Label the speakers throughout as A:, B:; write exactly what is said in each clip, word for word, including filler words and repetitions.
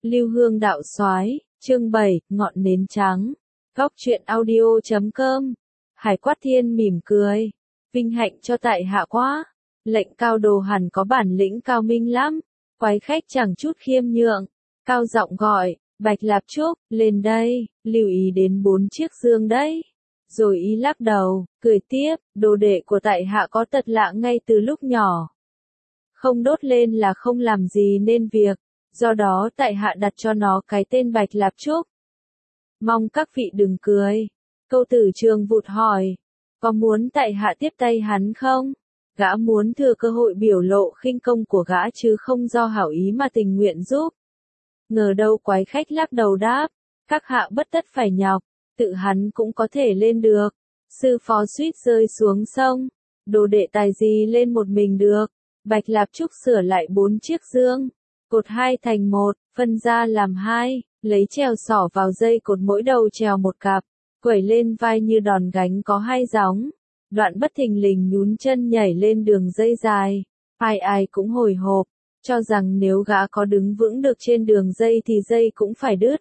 A: Lưu Hương đạo soái, chương bảy, ngọn nến trắng. Góc truyện audio chấm com. Hải Quát Thiên mỉm cười. Vinh hạnh cho tại hạ quá. Lệnh Cao Đồ hẳn có bản lĩnh cao minh lắm. Quái khách chẳng chút khiêm nhượng. Cao giọng gọi, Bạch Lạp Trúc, lên đây, lưu ý đến bốn chiếc dương đấy. Rồi y lắc đầu, cười tiếp, đồ đệ của tại hạ có tật lạ ngay từ lúc nhỏ. Không đốt lên là không làm gì nên việc, do đó tại hạ đặt cho nó cái tên Bạch Lạp Trúc. Mong các vị đừng cười. Câu Tử Trường vụt hỏi, có muốn tại hạ tiếp tay hắn không? Gã muốn thừa cơ hội biểu lộ khinh công của gã chứ không do hảo ý mà tình nguyện giúp. Ngờ đâu quái khách lắc đầu đáp, các hạ bất tất phải nhọc, tự hắn cũng có thể lên được. Sư phó suýt rơi xuống sông, đồ đệ tài gì lên một mình được. Bạch Lạp Trúc sửa lại bốn chiếc dương, cột hai thành một, phân ra làm hai, lấy trèo xỏ vào dây cột mỗi đầu trèo một cặp, quẩy lên vai như đòn gánh có hai gióng. Đoạn bất thình lình nhún chân nhảy lên đường dây dài, ai ai cũng hồi hộp, cho rằng nếu gã có đứng vững được trên đường dây thì dây cũng phải đứt.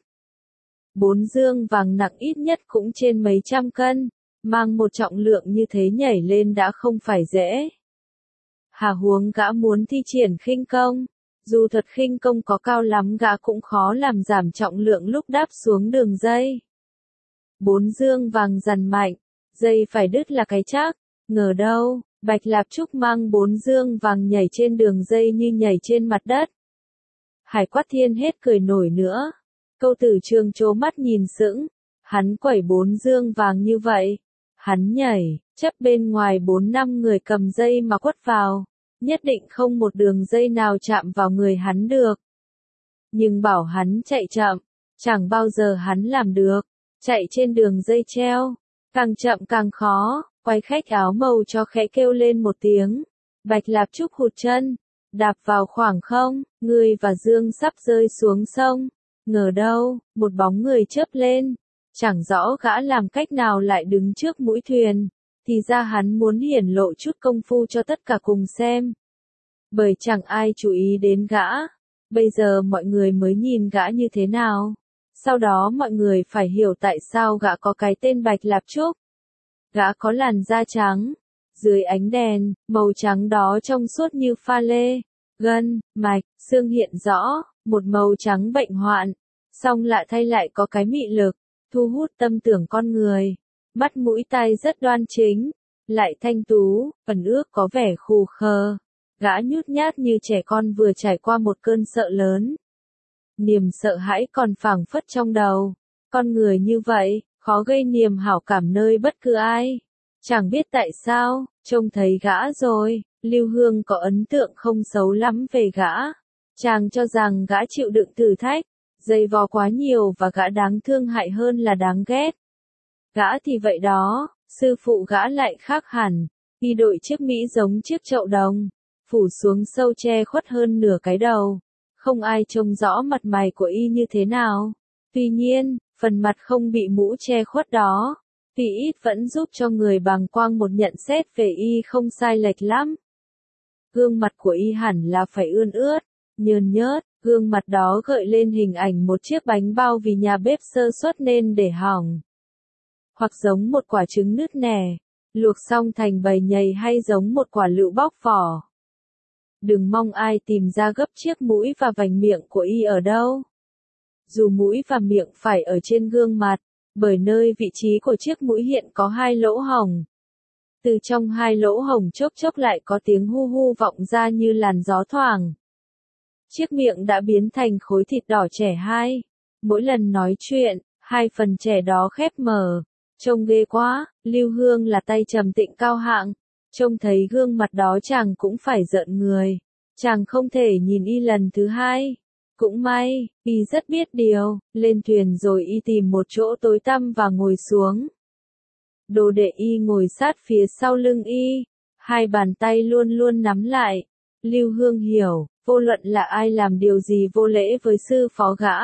A: Bốn dương vàng nặng ít nhất cũng trên mấy trăm cân, mang một trọng lượng như thế nhảy lên đã không phải dễ. Hà huống gã muốn thi triển khinh công, dù thuật khinh công có cao lắm gã cũng khó làm giảm trọng lượng lúc đáp xuống đường dây. Bốn dương vàng dằn mạnh, dây phải đứt là cái chắc, ngờ đâu, Bạch Lạp Trúc mang bốn dương vàng nhảy trên đường dây như nhảy trên mặt đất. Hải Quát Thiên hết cười nổi nữa. Câu Tử Trường trố mắt nhìn sững, hắn quẩy bốn dương vàng như vậy, hắn nhảy, chấp bên ngoài bốn năm người cầm dây mà quất vào, nhất định không một đường dây nào chạm vào người hắn được. Nhưng bảo hắn chạy chậm, chẳng bao giờ hắn làm được, chạy trên đường dây treo, càng chậm càng khó. Quái khách áo màu cho khẽ kêu lên một tiếng, Bạch Lạp Trúc hụt chân, đạp vào khoảng không, người và dương sắp rơi xuống sông. Ngờ đâu, một bóng người chớp lên, chẳng rõ gã làm cách nào lại đứng trước mũi thuyền, thì ra hắn muốn hiển lộ chút công phu cho tất cả cùng xem. Bởi chẳng ai chú ý đến gã, bây giờ mọi người mới nhìn gã như thế nào. Sau đó mọi người phải hiểu tại sao gã có cái tên Bạch Lạp Trúc. Gã có làn da trắng, dưới ánh đèn, màu trắng đó trông suốt như pha lê, gân, mạch, xương hiện rõ, một màu trắng bệnh hoạn, song lạ thay lại có cái mị lực, thu hút tâm tưởng con người. Mắt mũi tai rất đoan chính, lại thanh tú, ẩn ước có vẻ khù khờ. Gã nhút nhát như trẻ con vừa trải qua một cơn sợ lớn. Niềm sợ hãi còn phảng phất trong đầu. Con người như vậy, khó gây niềm hảo cảm nơi bất cứ ai. Chẳng biết tại sao, trông thấy gã rồi, Lưu Hương có ấn tượng không xấu lắm về gã. Chàng cho rằng gã chịu đựng thử thách, dày vò quá nhiều và gã đáng thương hại hơn là đáng ghét. Gã thì vậy đó, sư phụ gã lại khác hẳn, y đội chiếc Mỹ giống chiếc chậu đồng, phủ xuống sâu che khuất hơn nửa cái đầu. Không ai trông rõ mặt mày của y như thế nào. Tuy nhiên, phần mặt không bị mũ che khuất đó, tuy ít vẫn giúp cho người bàng quang một nhận xét về y không sai lệch lắm. Gương mặt của y hẳn là phải ươn ướt, nhờn nhớt, gương mặt đó gợi lên hình ảnh một chiếc bánh bao vì nhà bếp sơ suất nên để hỏng. Hoặc giống một quả trứng nứt nẻ, luộc xong thành bầy nhầy hay giống một quả lựu bóc vỏ. Đừng mong ai tìm ra gấp chiếc mũi và vành miệng của y ở đâu. Dù mũi và miệng phải ở trên gương mặt, bởi nơi vị trí của chiếc mũi hiện có hai lỗ hổng. Từ trong hai lỗ hổng chốc chốc lại có tiếng hu hu vọng ra như làn gió thoảng. Chiếc miệng đã biến thành khối thịt đỏ trẻ hai. Mỗi lần nói chuyện, hai phần trẻ đó khép mở. Trông ghê quá, Lưu Hương là tay trầm tịnh cao hạng. Trông thấy gương mặt đó chàng cũng phải rợn người. Chàng không thể nhìn y lần thứ hai. Cũng may, y rất biết điều, lên thuyền rồi y tìm một chỗ tối tăm và ngồi xuống. Đồ đệ y ngồi sát phía sau lưng y, hai bàn tay luôn luôn nắm lại. Lưu Hương hiểu, vô luận là ai làm điều gì vô lễ với sư phó gã.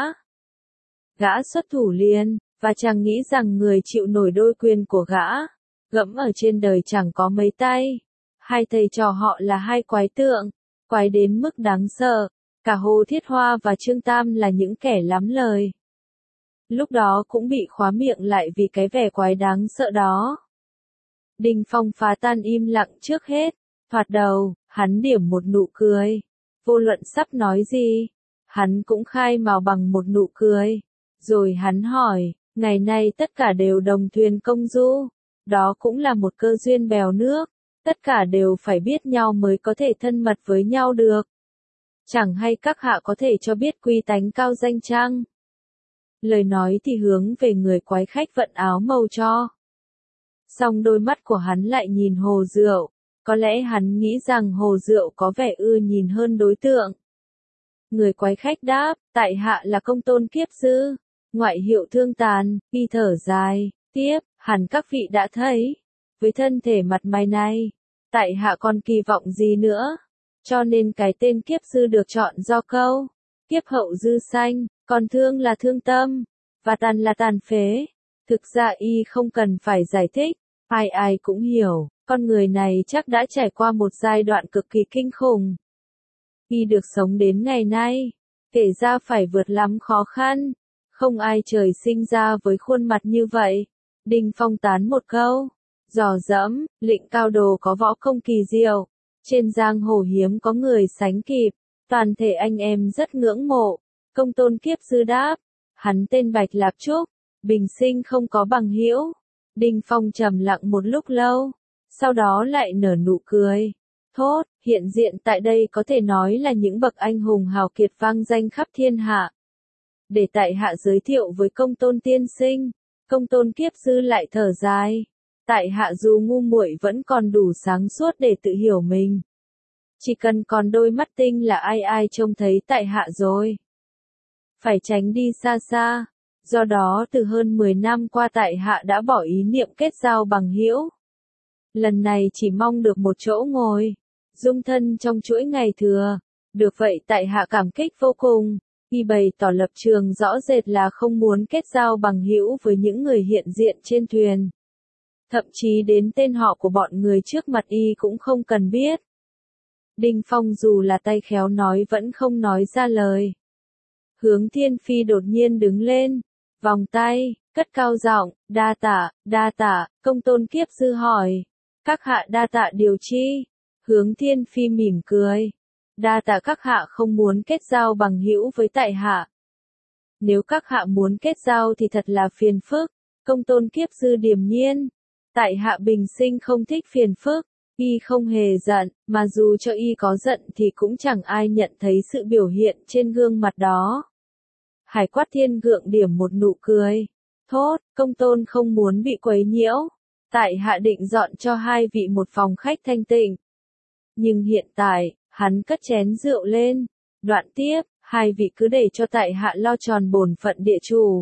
A: Gã xuất thủ liền, và chàng nghĩ rằng người chịu nổi đôi quyền của gã, gẫm ở trên đời chẳng có mấy tay. Hai thầy trò họ là hai quái tượng, quái đến mức đáng sợ. Cả Hồ Thiết Hoa và Trương Tam là những kẻ lắm lời. Lúc đó cũng bị khóa miệng lại vì cái vẻ quái đáng sợ đó. Đinh Phong phá tan im lặng trước hết, thoạt đầu, hắn điểm một nụ cười. Vô luận sắp nói gì, hắn cũng khai mào bằng một nụ cười. Rồi hắn hỏi, ngày nay tất cả đều đồng thuyền công du, đó cũng là một cơ duyên bèo nước, tất cả đều phải biết nhau mới có thể thân mật với nhau được. Chẳng hay các hạ có thể cho biết quy tánh cao danh chăng? Lời nói thì hướng về người quái khách vận áo màu cho. Song đôi mắt của hắn lại nhìn Hồ Rượu, có lẽ hắn nghĩ rằng Hồ Rượu có vẻ ưa nhìn hơn đối tượng. Người quái khách đáp, tại hạ là Công Tôn Kiếp Sư, ngoại hiệu Thương Tàn, y thở dài, tiếp, hẳn các vị đã thấy, với thân thể mặt mày này, tại hạ còn kỳ vọng gì nữa, cho nên cái tên Kiếp Sư được chọn do câu, kiếp hậu dư sanh, còn thương là thương tâm, và tàn là tàn phế. Thực ra y không cần phải giải thích, ai ai cũng hiểu, con người này chắc đã trải qua một giai đoạn cực kỳ kinh khủng. Y được sống đến ngày nay, kể ra phải vượt lắm khó khăn, không ai trời sinh ra với khuôn mặt như vậy. Đinh Phong tán một câu, dò dẫm, Lệnh Cao Đồ có võ công kỳ diệu, trên giang hồ hiếm có người sánh kịp, toàn thể anh em rất ngưỡng mộ. Công Tôn Kiếp Sư đáp, hắn tên Bạch Lạp Trúc, bình sinh không có bằng hữu. Đinh Phong trầm lặng một lúc lâu, sau đó lại nở nụ cười. Thốt, hiện diện tại đây có thể nói là những bậc anh hùng hào kiệt vang danh khắp thiên hạ. Để tại hạ giới thiệu với Công Tôn tiên sinh, Công Tôn Kiếp Sư lại thở dài. Tại hạ dù ngu muội vẫn còn đủ sáng suốt để tự hiểu mình. Chỉ cần còn đôi mắt tinh là ai ai trông thấy tại hạ rồi. Phải tránh đi xa xa. Do đó từ hơn mười năm qua tại hạ đã bỏ ý niệm kết giao bằng hữu. Lần này chỉ mong được một chỗ ngồi, dung thân trong chuỗi ngày thừa. Được vậy tại hạ cảm kích vô cùng. Y bày tỏ lập trường rõ rệt là không muốn kết giao bằng hữu với những người hiện diện trên thuyền. Thậm chí đến tên họ của bọn người trước mặt y cũng không cần biết. Đinh Phong dù là tay khéo nói vẫn không nói ra lời. Hướng Thiên Phi đột nhiên đứng lên, vòng tay, cất cao giọng, đa tạ, đa tạ. Công Tôn Kiếp Sư hỏi, các hạ đa tạ điều chi? Hướng Thiên Phi mỉm cười, đa tạ các hạ không muốn kết giao bằng hữu với tại hạ. Nếu các hạ muốn kết giao thì thật là phiền phức. Công Tôn Kiếp Sư điềm nhiên, tại hạ bình sinh không thích phiền phức. Y không hề giận, mà dù cho y có giận thì cũng chẳng ai nhận thấy sự biểu hiện trên gương mặt đó. Hải Quát Thiên gượng điểm một nụ cười. Thốt, Công Tôn không muốn bị quấy nhiễu. Tại hạ định dọn cho hai vị một phòng khách thanh tịnh. Nhưng hiện tại, hắn cất chén rượu lên. Đoạn tiếp, hai vị cứ để cho tại hạ lo tròn bổn phận địa chủ.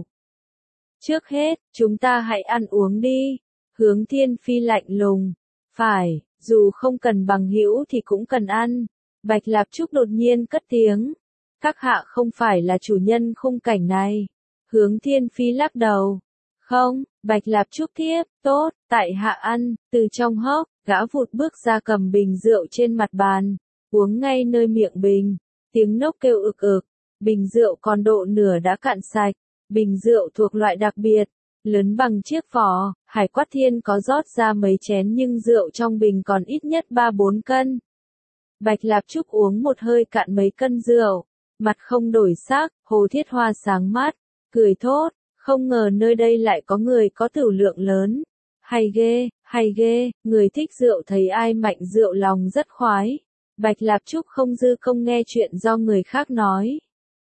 A: Trước hết, chúng ta hãy ăn uống đi. Hướng Thiên Phi lạnh lùng. Phải, dù không cần bằng hữu thì cũng cần ăn. Bạch Lạp Trúc đột nhiên cất tiếng. Các hạ không phải là chủ nhân khung cảnh này. Hướng Thiên Phi lắc đầu. Không, Bạch Lạp Trúc tiếp, tốt, tại hạ ăn. Từ trong hốc, gã vụt bước ra cầm bình rượu trên mặt bàn, uống ngay nơi miệng bình. Tiếng nốc kêu ực ực, bình rượu còn độ nửa đã cạn sạch. Bình rượu thuộc loại đặc biệt, lớn bằng chiếc vỏ. Hải Quát Thiên có rót ra mấy chén nhưng rượu trong bình còn ít nhất ba bốn cân. Bạch Lạp Trúc uống một hơi cạn mấy cân rượu, mặt không đổi sắc. Hồ Thiết Hoa sáng mắt, cười thốt, không ngờ nơi đây lại có người có tửu lượng lớn. Hay ghê, hay ghê, người thích rượu thấy ai mạnh rượu lòng rất khoái. Bạch Lạp Trúc không dư công nghe chuyện do người khác nói.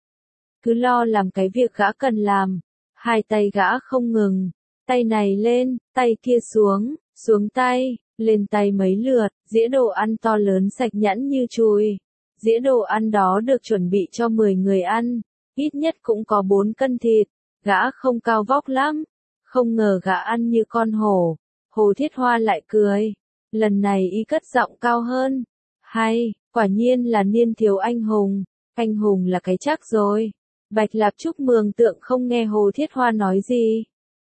A: Cứ lo làm cái việc gã cần làm. Hai tay gã không ngừng, tay này lên, tay kia xuống, xuống tay, lên tay mấy lượt. Dĩa đồ ăn to lớn sạch nhẵn như chùi. Dĩa đồ ăn đó được chuẩn bị cho mười người ăn, ít nhất cũng có bốn cân thịt. Gã không cao vóc lắm, không ngờ gã ăn như con hổ. Hồ Thiết Hoa lại cười, lần này y cất giọng cao hơn. Hay, quả nhiên là niên thiếu anh hùng, anh hùng là cái chắc rồi. Bạch Lạp Trúc mường tượng không nghe Hồ Thiết Hoa nói gì.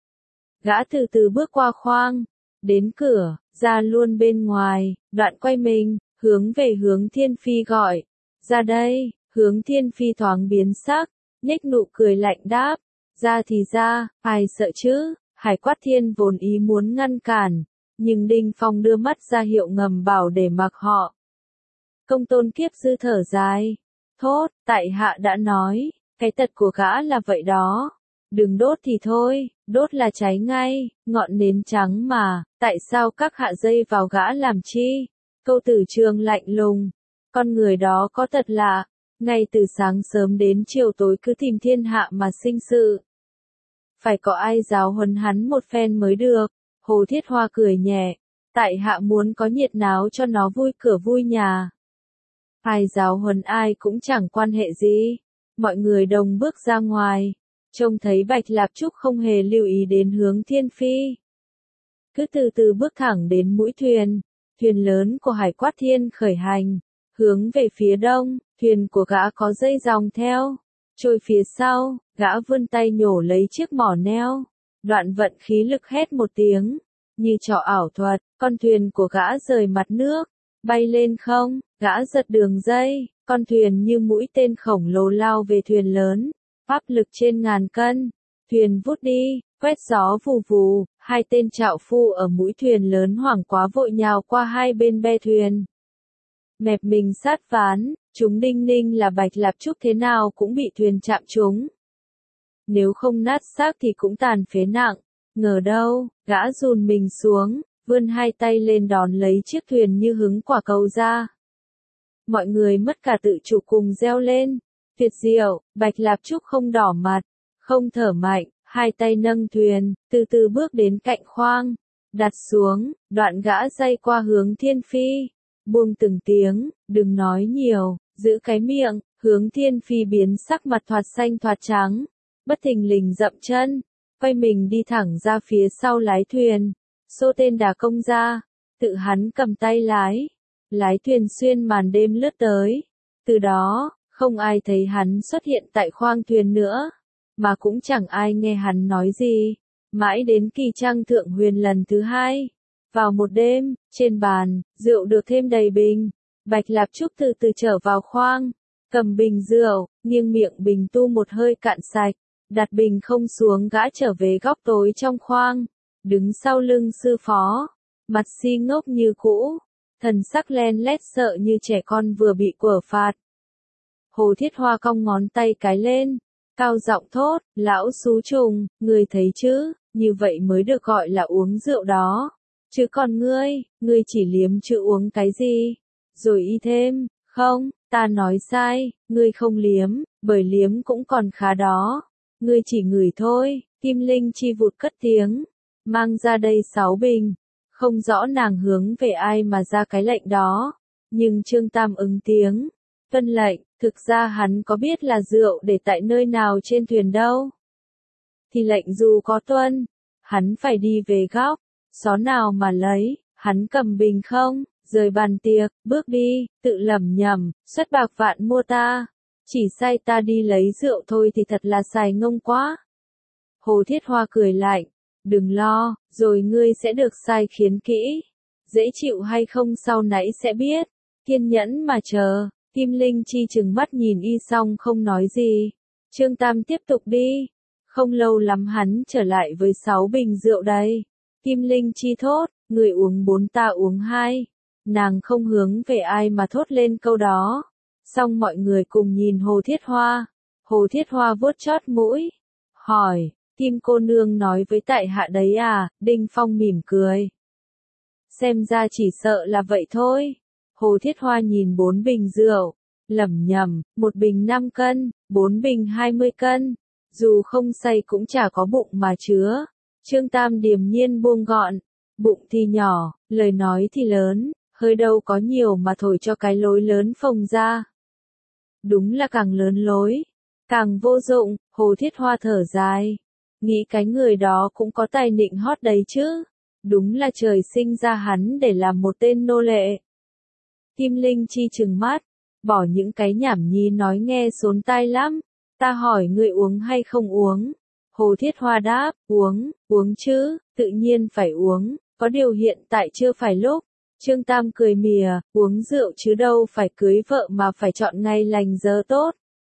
A: Gã từ từ bước qua khoang, đến cửa, ra luôn bên ngoài, đoạn quay mình, hướng về Hướng Thiên Phi gọi. Ra đây, Hướng Thiên Phi thoáng biến sắc, nhếch nụ cười lạnh đáp, ra thì ra, ai sợ chứ, Hải Quát Thiên vốn ý muốn ngăn cản, nhưng Đinh Phong đưa mắt ra hiệu ngầm bảo để mặc họ. Công Tôn Kiếp Dư thở dài, thốt, tại hạ đã nói, cái tật của gã là vậy đó. Đừng đốt thì thôi, đốt là cháy ngay, ngọn nến trắng mà, tại sao các hạ dây vào gã làm chi? Câu Tử Trường lạnh lùng, con người đó có thật lạ, ngay từ sáng sớm đến chiều tối cứ tìm thiên hạ mà sinh sự. Phải có ai giáo huấn hắn một phen mới được. Hồ Thiết Hoa cười nhẹ, tại hạ muốn có nhiệt náo cho nó vui cửa vui nhà. Ai giáo huấn ai cũng chẳng quan hệ gì. Mọi người đồng bước ra ngoài, trông thấy Bạch Lạp Trúc không hề lưu ý đến Hướng Thiên Phi. Cứ từ từ bước thẳng đến mũi thuyền, thuyền lớn của Hải Quát Thiên khởi hành, hướng về phía đông, thuyền của gã có dây dòng theo, trôi phía sau, gã vươn tay nhổ lấy chiếc mỏ neo, đoạn vận khí lực hét một tiếng, như trò ảo thuật, con thuyền của gã rời mặt nước, bay lên không, gã giật đường dây, con thuyền như mũi tên khổng lồ lao về thuyền lớn, áp lực trên ngàn cân, thuyền vút đi, quét gió vù vù, hai tên trạo phu ở mũi thuyền lớn hoảng quá vội nhào qua hai bên be thuyền. Mẹp mình sát ván, chúng đinh ninh là Bạch Lạp Trúc thế nào cũng bị thuyền chạm trúng. Nếu không nát xác thì cũng tàn phế nặng, ngờ đâu, gã dùn mình xuống, vươn hai tay lên đón lấy chiếc thuyền như hứng quả cầu ra. Mọi người mất cả tự chủ cùng reo lên, tuyệt diệu, Bạch Lạp Trúc không đỏ mặt, không thở mạnh, hai tay nâng thuyền, từ từ bước đến cạnh khoang, đặt xuống, đoạn gã dây qua Hướng Thiên Phi, buông từng tiếng, đừng nói nhiều, giữ cái miệng. Hướng Thiên Phi biến sắc mặt thoạt xanh thoạt trắng, bất thình lình dậm chân, quay mình đi thẳng ra phía sau lái thuyền, xô tên đà công ra, tự hắn cầm tay lái, lái thuyền xuyên màn đêm lướt tới. Từ đó, không ai thấy hắn xuất hiện tại khoang thuyền nữa, mà cũng chẳng ai nghe hắn nói gì, mãi đến kỳ trăng thượng huyền lần thứ hai. Vào một đêm, trên bàn, rượu được thêm đầy bình, Bạch Lạp Trúc từ từ trở vào khoang, cầm bình rượu, nghiêng miệng bình tu một hơi cạn sạch, đặt bình không xuống gã trở về góc tối trong khoang, đứng sau lưng sư phó, mặt si ngốc như cũ, thần sắc len lét sợ như trẻ con vừa bị quở phạt. Hồ Thiết Hoa cong ngón tay cái lên, cao giọng thốt, lão xú trùng, ngươi thấy chứ, như vậy mới được gọi là uống rượu đó. Chứ còn ngươi, ngươi chỉ liếm chứ uống cái gì? Rồi y thêm, không, ta nói sai, ngươi không liếm, bởi liếm cũng còn khá đó. Ngươi chỉ ngửi thôi. Kim Linh Chi vụt cất tiếng, mang ra đây sáu bình. Không rõ nàng hướng về ai mà ra cái lệnh đó, nhưng Trương Tam ứng tiếng, tuân lệnh. Thực ra hắn có biết là rượu để tại nơi nào trên thuyền đâu. Thì lệnh dù có tuân, hắn phải đi về góc, xó nào mà lấy, hắn cầm bình không, rời bàn tiệc, bước đi, tự lẩm nhẩm, xuất bạc vạn mua ta, chỉ sai ta đi lấy rượu thôi thì thật là xài ngông quá. Hồ Thiết Hoa cười lạnh, đừng lo, rồi ngươi sẽ được sai khiến kỹ, dễ chịu hay không sau nãy sẽ biết, kiên nhẫn mà chờ. Kim Linh Chi trừng mắt nhìn y xong không nói gì. Trương Tam tiếp tục đi. Không lâu lắm hắn trở lại với sáu bình rượu đây. Kim Linh Chi thốt, người uống bốn ta uống hai. Nàng không hướng về ai mà thốt lên câu đó. Xong mọi người cùng nhìn Hồ Thiết Hoa. Hồ Thiết Hoa vuốt chót mũi. Hỏi, Kim cô nương nói với tại hạ đấy à? Đinh Phong mỉm cười. Xem ra chỉ sợ là vậy thôi. Hồ Thiết Hoa nhìn bốn bình rượu, lẩm nhẩm, một bình năm cân, bốn bình hai mươi cân, dù không say cũng chả có bụng mà chứa. Trương Tam điềm nhiên buông gọn, bụng thì nhỏ, lời nói thì lớn, hơi đâu có nhiều mà thổi cho cái lối lớn phồng ra. Đúng là càng lớn lối, càng vô dụng. Hồ Thiết Hoa thở dài, nghĩ cái người đó cũng có tài nịnh hót đấy chứ, đúng là trời sinh ra hắn để làm một tên nô lệ. Kim Linh Chi trừng mắt, bỏ những cái nhảm nhí nói nghe xốn tai lắm, ta hỏi ngươi uống hay không uống? Hồ Thiết Hoa đáp, uống, uống chứ, tự nhiên phải uống, có điều hiện tại chưa phải lúc, Trương Tam cười mỉa, uống rượu chứ đâu phải cưới vợ mà phải chọn ngày lành giờ tốt.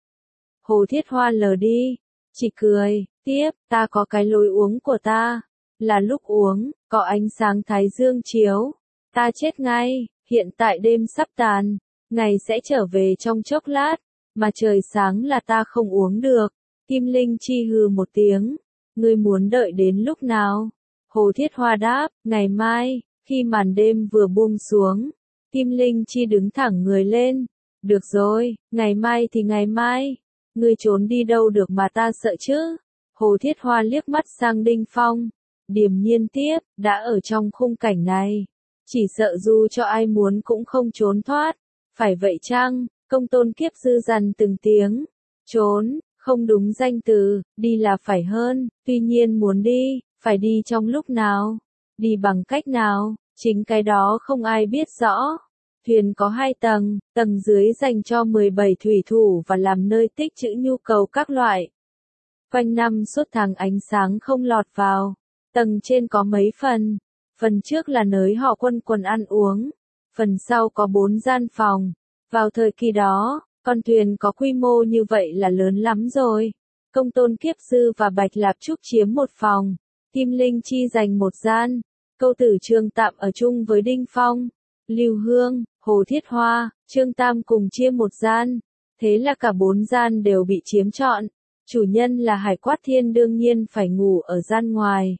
A: Hồ Thiết Hoa lờ đi, chỉ cười, tiếp, ta có cái lối uống của ta, là lúc uống, có ánh sáng thái dương chiếu, ta chết ngay, hiện tại đêm sắp tàn, ngày sẽ trở về trong chốc lát, mà trời sáng là ta không uống được. Kim Linh Chi hừ một tiếng, ngươi muốn đợi đến lúc nào? Hồ Thiết Hoa đáp, ngày mai, khi màn đêm vừa buông xuống, Kim Linh Chi đứng thẳng người lên, được rồi, ngày mai thì ngày mai, ngươi trốn đi đâu được mà ta sợ chứ? Hồ Thiết Hoa liếc mắt sang Đinh Phong, điềm nhiên tiếp, đã ở trong khung cảnh này, chỉ sợ dù cho ai muốn cũng không trốn thoát, phải vậy chăng? Công Tôn Kiếp Dư dằn từng tiếng, trốn, không đúng danh từ, đi là phải hơn, tuy nhiên muốn đi, phải đi trong lúc nào, đi bằng cách nào, chính cái đó không ai biết rõ. Thuyền có hai tầng, tầng dưới dành cho mười bảy thủy thủ và làm nơi tích trữ nhu cầu các loại. Quanh năm suốt tháng ánh sáng không lọt vào, tầng trên có mấy phần, phần trước là nơi họ quân quần ăn uống, phần sau có bốn gian phòng. Vào thời kỳ đó, con thuyền có quy mô như vậy là lớn lắm rồi. Công Tôn Kiếp Dư và Bạch Lạp Trúc chiếm một phòng, Kim Linh Chi dành một gian, Câu Tử Trương tạm ở chung với Đinh Phong, Lưu Hương, Hồ Thiết Hoa, Trương Tam cùng chia một gian, thế là cả bốn gian đều bị chiếm trọn. Chủ nhân là Hải Quát Thiên đương nhiên phải ngủ ở gian ngoài.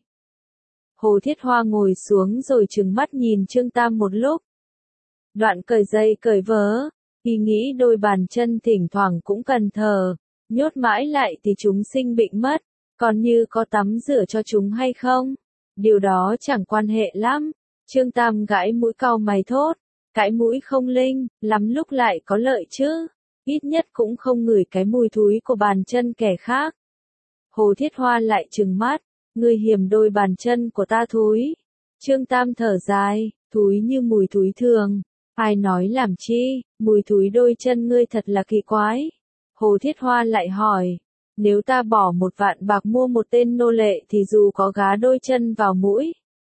A: Hồ Thiết Hoa ngồi xuống rồi trừng mắt nhìn Trương Tam một lúc. Đoạn cởi dây cởi vớ, vì nghĩ đôi bàn chân thỉnh thoảng cũng cần thờ, nhốt mãi lại thì chúng sinh bệnh mất, còn như có tắm rửa cho chúng hay không, điều đó chẳng quan hệ lắm. Trương Tam gãi mũi cau mày thốt, cãi mũi không linh, lắm lúc lại có lợi chứ, ít nhất cũng không ngửi cái mùi thúi của bàn chân kẻ khác. Hồ Thiết Hoa lại trừng mắt, ngươi hiểm đôi bàn chân của ta thúi. Trương Tam thở dài, thúi như mùi thúi thường. Ai nói làm chi, mùi thúi đôi chân ngươi thật là kỳ quái. Hồ Thiết Hoa lại hỏi, nếu ta bỏ một vạn bạc mua một tên nô lệ thì dù có gá đôi chân vào mũi,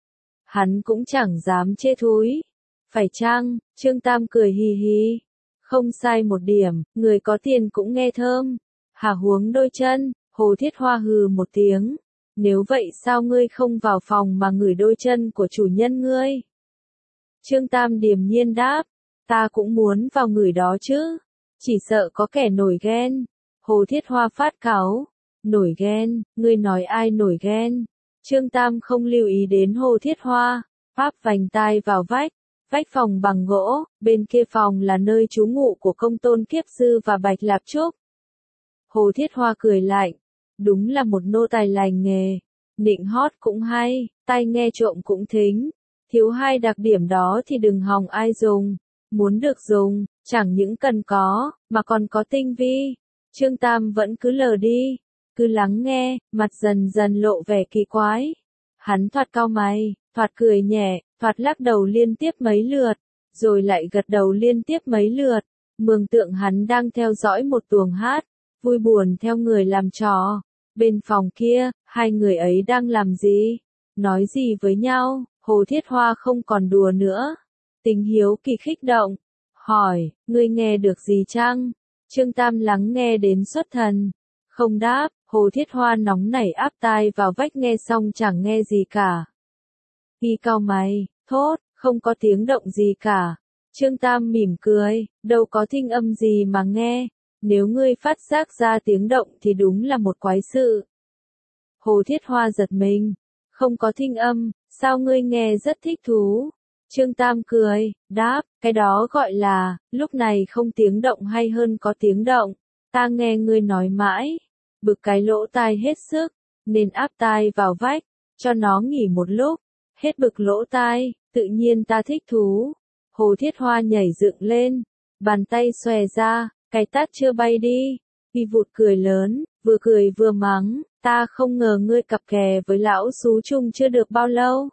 A: hắn cũng chẳng dám chê thúi. Phải chăng? Trương Tam cười hì hì. Không sai một điểm, người có tiền cũng nghe thơm. Hả huống đôi chân, Hồ Thiết Hoa hừ một tiếng. Nếu vậy sao ngươi không vào phòng mà ngửi đôi chân của chủ nhân ngươi? Trương Tam điềm nhiên đáp, ta cũng muốn vào người đó chứ, chỉ sợ có kẻ nổi ghen. Hồ Thiết Hoa phát cáu, nổi ghen, ngươi nói ai nổi ghen? Trương Tam không lưu ý đến Hồ Thiết Hoa, pháp vành tai vào vách, vách phòng bằng gỗ, bên kia phòng là nơi trú ngụ của Công Tôn Kiếp Dư và Bạch Lạp Trúc. Hồ Thiết Hoa cười lạnh, đúng là một nô tài lành nghề, nịnh hót cũng hay, tai nghe trộm cũng thính. Thiếu hai đặc điểm đó thì đừng hòng ai dùng, muốn được dùng, chẳng những cần có, mà còn có tinh vi. Trương Tam vẫn cứ lờ đi, cứ lắng nghe, mặt dần dần lộ vẻ kỳ quái. Hắn thoạt cau mày, thoạt cười nhẹ, thoạt lắc đầu liên tiếp mấy lượt, rồi lại gật đầu liên tiếp mấy lượt, mường tượng hắn đang theo dõi một tuồng hát, vui buồn theo người làm trò. Bên phòng kia, hai người ấy đang làm gì? Nói gì với nhau? Hồ Thiết Hoa không còn đùa nữa. Tính hiếu kỳ khích động. Hỏi, ngươi nghe được gì chăng? Trương Tam lắng nghe đến xuất thần. Không đáp, Hồ Thiết Hoa nóng nảy áp tai vào vách nghe xong chẳng nghe gì cả. Ghi cau mày, thốt, không có tiếng động gì cả. Trương Tam mỉm cười, đâu có thinh âm gì mà nghe. Nếu ngươi phát giác ra tiếng động thì đúng là một quái sự. Hồ Thiết Hoa giật mình. Không có thinh âm, sao ngươi nghe rất thích thú? Trương Tam cười, đáp, cái đó gọi là, lúc này không tiếng động hay hơn có tiếng động. Ta nghe ngươi nói mãi, bực cái lỗ tai hết sức, nên áp tai vào vách, cho nó nghỉ một lúc. Hết bực lỗ tai, tự nhiên ta thích thú. Hồ Thiết Hoa nhảy dựng lên, bàn tay xòe ra, cái tát chưa bay đi. Vì vụt cười lớn, vừa cười vừa mắng, ta không ngờ ngươi cặp kè với lão xú chung chưa được bao lâu.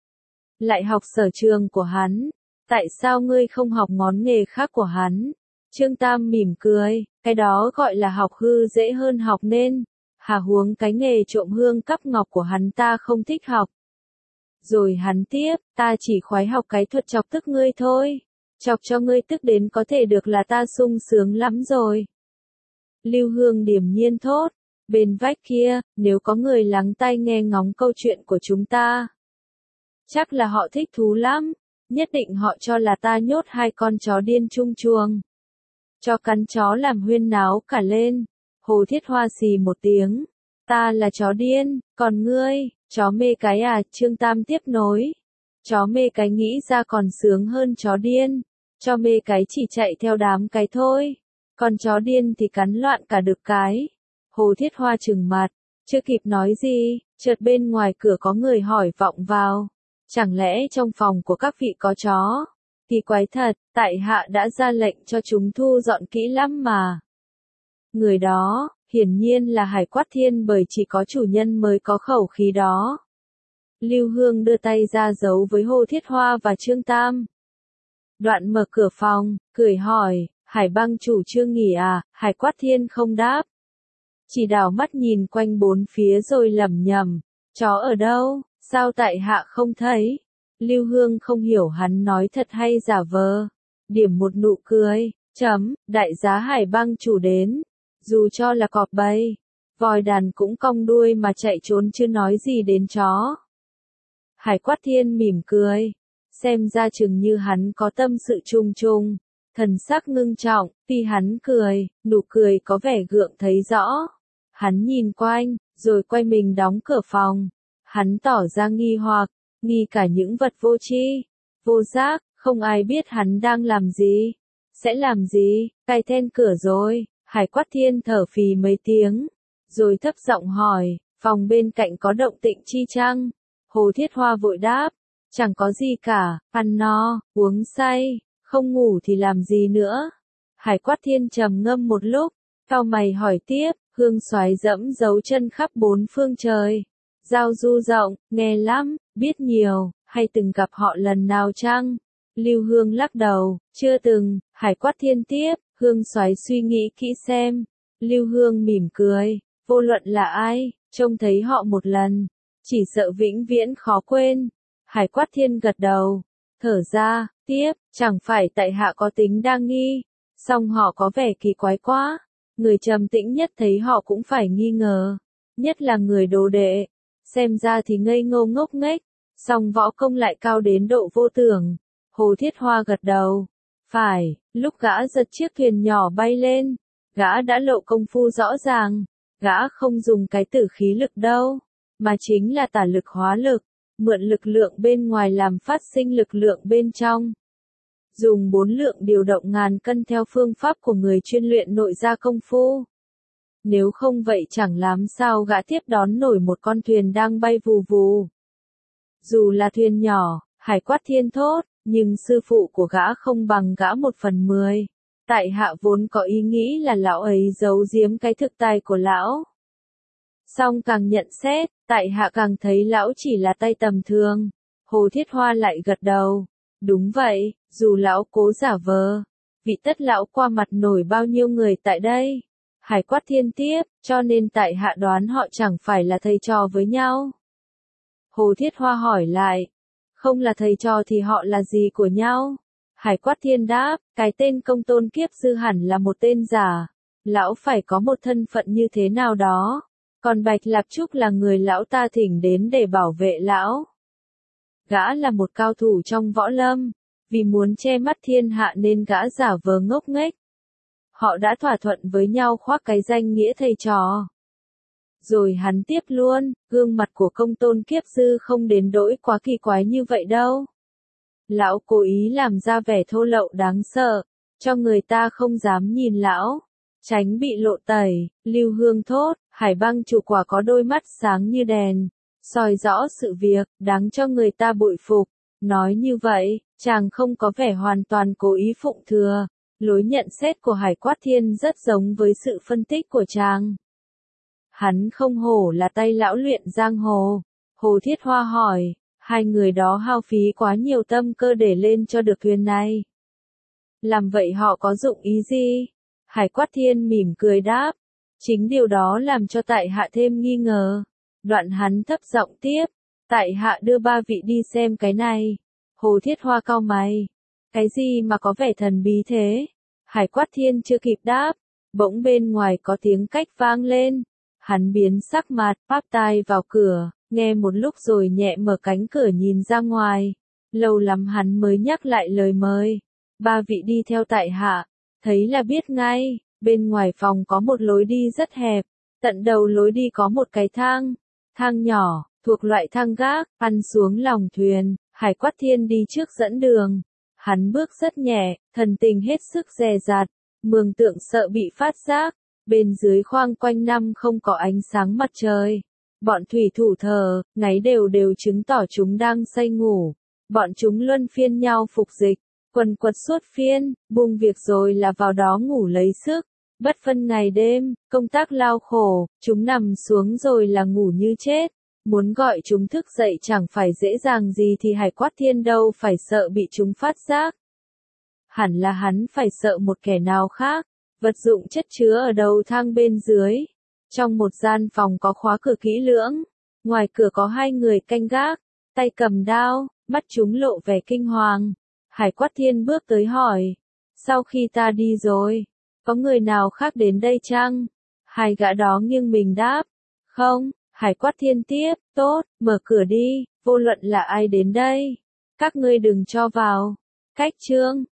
A: Lại học sở trường của hắn, tại sao ngươi không học ngón nghề khác của hắn? Trương Tam mỉm cười, cái đó gọi là học hư dễ hơn học nên, hà huống cái nghề trộm hương cắp ngọc của hắn ta không thích học. Rồi hắn tiếp, ta chỉ khoái học cái thuật chọc tức ngươi thôi. Chọc cho ngươi tức đến có thể được là ta sung sướng lắm rồi. Lưu Hương điềm nhiên thốt, bên vách kia, nếu có người lắng tai nghe ngóng câu chuyện của chúng ta. Chắc là họ thích thú lắm, nhất định họ cho là ta nhốt hai con chó điên chung chuồng. Cho cắn chó làm huyên náo cả lên. Hồ Thiết Hoa xì một tiếng, ta là chó điên, còn ngươi, chó mê cái à, Trương Tam tiếp nối. Chó mê cái nghĩ ra còn sướng hơn chó điên, cho mê cái chỉ chạy theo đám cái thôi, còn chó điên thì cắn loạn cả đực cái. Hồ Thiết Hoa trừng mặt, chưa kịp nói gì, chợt bên ngoài cửa có người hỏi vọng vào. Chẳng lẽ trong phòng của các vị có chó? Kỳ quái thật, tại hạ đã ra lệnh cho chúng thu dọn kỹ lắm mà. Người đó, hiển nhiên là Hải Quát Thiên bởi chỉ có chủ nhân mới có khẩu khí đó. Lưu Hương đưa tay ra giấu với Hồ Thiết Hoa và Trương Tam. Đoạn mở cửa phòng, cười hỏi, Hải bang chủ chưa nghỉ à? Hải Quát Thiên không đáp. Chỉ đảo mắt nhìn quanh bốn phía rồi lẩm nhẩm, chó ở đâu, sao tại hạ không thấy? Lưu Hương không hiểu hắn nói thật hay giả vờ. Điểm một nụ cười, chấm, đại giá Hải bang chủ đến. Dù cho là cọp bầy, vòi đàn cũng cong đuôi mà chạy trốn chứ nói gì đến chó. Hải Quát Thiên mỉm cười, xem ra chừng như hắn có tâm sự chung chung, thần sắc ngưng trọng, tuy hắn cười, nụ cười có vẻ gượng thấy rõ. Hắn nhìn quanh, rồi quay mình đóng cửa phòng. Hắn tỏ ra nghi hoặc, nghi cả những vật vô tri, vô giác, không ai biết hắn đang làm gì, sẽ làm gì, cài then cửa rồi. Hải Quát Thiên thở phì mấy tiếng, rồi thấp giọng hỏi, phòng bên cạnh có động tĩnh chi chăng? Hồ Thiết Hoa vội đáp, chẳng có gì cả, ăn no, uống say, không ngủ thì làm gì nữa. Hải Quát Thiên trầm ngâm một lúc, cau mày hỏi tiếp, Hương Soái dẫm dấu chân khắp bốn phương trời, giao du rộng, nghe lắm, biết nhiều, hay từng gặp họ lần nào chăng? Lưu Hương lắc đầu, chưa từng. Hải Quát Thiên tiếp, Hương Soái suy nghĩ kỹ xem. Lưu Hương mỉm cười, vô luận là ai, trông thấy họ một lần, chỉ sợ vĩnh viễn khó quên. Hải Quát Thiên gật đầu, thở ra, tiếp, chẳng phải tại hạ có tính đa nghi, song họ có vẻ kỳ quái quá. Người trầm tĩnh nhất thấy họ cũng phải nghi ngờ, nhất là người đồ đệ, xem ra thì ngây ngô ngốc nghếch, song võ công lại cao đến độ vô tưởng. Hồ Thiết Hoa gật đầu, phải, lúc gã giật chiếc thuyền nhỏ bay lên, gã đã lộ công phu rõ ràng, gã không dùng cái tử khí lực đâu, mà chính là tả lực hóa lực, mượn lực lượng bên ngoài làm phát sinh lực lượng bên trong. Dùng bốn lượng điều động ngàn cân theo phương pháp của người chuyên luyện nội gia công phu. Nếu không vậy chẳng làm sao gã tiếp đón nổi một con thuyền đang bay vù vù. Dù là thuyền nhỏ, Hải Quát Thiên thốt, nhưng sư phụ của gã không bằng gã một phần mười. Tại hạ vốn có ý nghĩ là lão ấy giấu giếm cái thực tài của lão. Song càng nhận xét, tại hạ càng thấy lão chỉ là tay tầm thường. Hồ Thiết Hoa lại gật đầu. Đúng vậy, dù lão cố giả vờ, vị tất lão qua mặt nổi bao nhiêu người tại đây. Hải Quát Thiên tiếp, cho nên tại hạ đoán họ chẳng phải là thầy trò với nhau. Hồ Thiết Hoa hỏi lại, không là thầy trò thì họ là gì của nhau? Hải Quát Thiên đáp, cái tên Công Tôn Kiếp Sư hẳn là một tên giả. Lão phải có một thân phận như thế nào đó. Còn Bạch Lạp Trúc là người lão ta thỉnh đến để bảo vệ lão. Gã là một cao thủ trong võ lâm, vì muốn che mắt thiên hạ nên gã giả vờ ngốc nghếch. Họ đã thỏa thuận với nhau khoác cái danh nghĩa thầy trò. Rồi hắn tiếp luôn, gương mặt của Công Tôn Kiếp Sư không đến nỗi quá kỳ quái như vậy đâu. Lão cố ý làm ra vẻ thô lậu đáng sợ, cho người ta không dám nhìn lão, tránh bị lộ tẩy. Lưu Hương thốt, Hải bang chủ quả có đôi mắt sáng như đèn, soi rõ sự việc, đáng cho người ta bội phục. Nói như vậy, chàng không có vẻ hoàn toàn cố ý phụng thừa. Lối nhận xét của Hải Quát Thiên rất giống với sự phân tích của chàng. Hắn không hổ là tay lão luyện giang hồ. Hồ Thiết Hoa hỏi, hai người đó hao phí quá nhiều tâm cơ để lên cho được thuyền này. Làm vậy họ có dụng ý gì? Hải Quát Thiên mỉm cười đáp, chính điều đó làm cho tại hạ thêm nghi ngờ. Đoạn hắn thấp giọng tiếp, Tại hạ đưa ba vị đi xem cái này. Hồ Thiết Hoa cau mày. Cái gì mà có vẻ thần bí thế? Hải Quát Thiên chưa kịp đáp, bỗng bên ngoài có tiếng cách vang lên. Hắn biến sắc mặt, áp tai vào cửa, nghe một lúc rồi nhẹ mở cánh cửa nhìn ra ngoài. Lâu lắm hắn mới nhắc lại lời mời. Ba vị đi theo tại hạ, thấy là biết ngay, bên ngoài phòng có một lối đi rất hẹp, tận đầu lối đi có một cái thang, thang nhỏ, thuộc loại thang gác, ăn xuống lòng thuyền. Hải Quát Thiên đi trước dẫn đường. Hắn bước rất nhẹ, thần tình hết sức dè dặt, mường tượng sợ bị phát giác. Bên dưới khoang quanh năm không có ánh sáng mặt trời. Bọn thủy thủ thờ, ngáy đều đều chứng tỏ chúng đang say ngủ. Bọn chúng luân phiên nhau phục dịch, quần quật suốt phiên, buông việc rồi là vào đó ngủ lấy sức. Bất phân ngày đêm, công tác lao khổ, chúng nằm xuống rồi là ngủ như chết. Muốn gọi chúng thức dậy chẳng phải dễ dàng gì thì Hải Quát Thiên đâu phải sợ bị chúng phát giác. Hẳn là hắn phải sợ một kẻ nào khác. Vật dụng chất chứa ở đầu thang bên dưới. Trong một gian phòng có khóa cửa kỹ lưỡng. Ngoài cửa có hai người canh gác, tay cầm đao, mắt chúng lộ vẻ kinh hoàng. Hải Quát Thiên bước tới hỏi. Sau khi ta đi rồi, có người nào khác đến đây chăng? Hai gã đó nghiêng mình đáp. Không. Hải Quát Thiên tiếp, tốt, mở cửa đi, vô luận là ai đến đây. Các ngươi đừng cho vào. Cách chương.